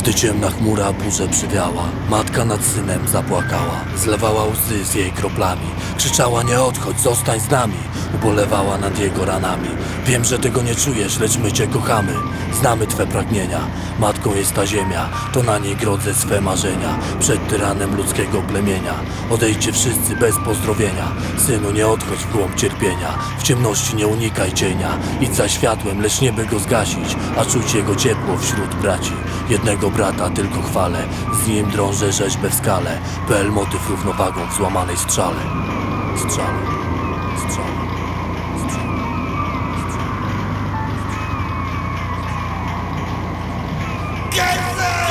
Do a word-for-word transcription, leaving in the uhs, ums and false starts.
Gdy ciemna chmura burzę przywiała, matka nad synem zapłakała. Zlewała łzy z jej kroplami, krzyczała: nie odchodź, zostań z nami. Ubolewała nad jego ranami. Wiem, że tego nie czujesz, lecz my cię kochamy. Znamy twe pragnienia, matką jest ta ziemia. To na niej grodzę swe marzenia przed tyranem ludzkiego plemienia. Odejdźcie wszyscy bez pozdrowienia. Synu, nie odchodź w głąb cierpienia. W ciemności nie unikaj cienia. Idź za światłem, lecz nie by go zgasić, a czuć jego ciepło wśród braci. Jednego brata tylko chwalę, z nim drążę rzeźbę w skale. P L motyw równowagą w złamanej strzale. Strzale, strzale, strzale. Get there!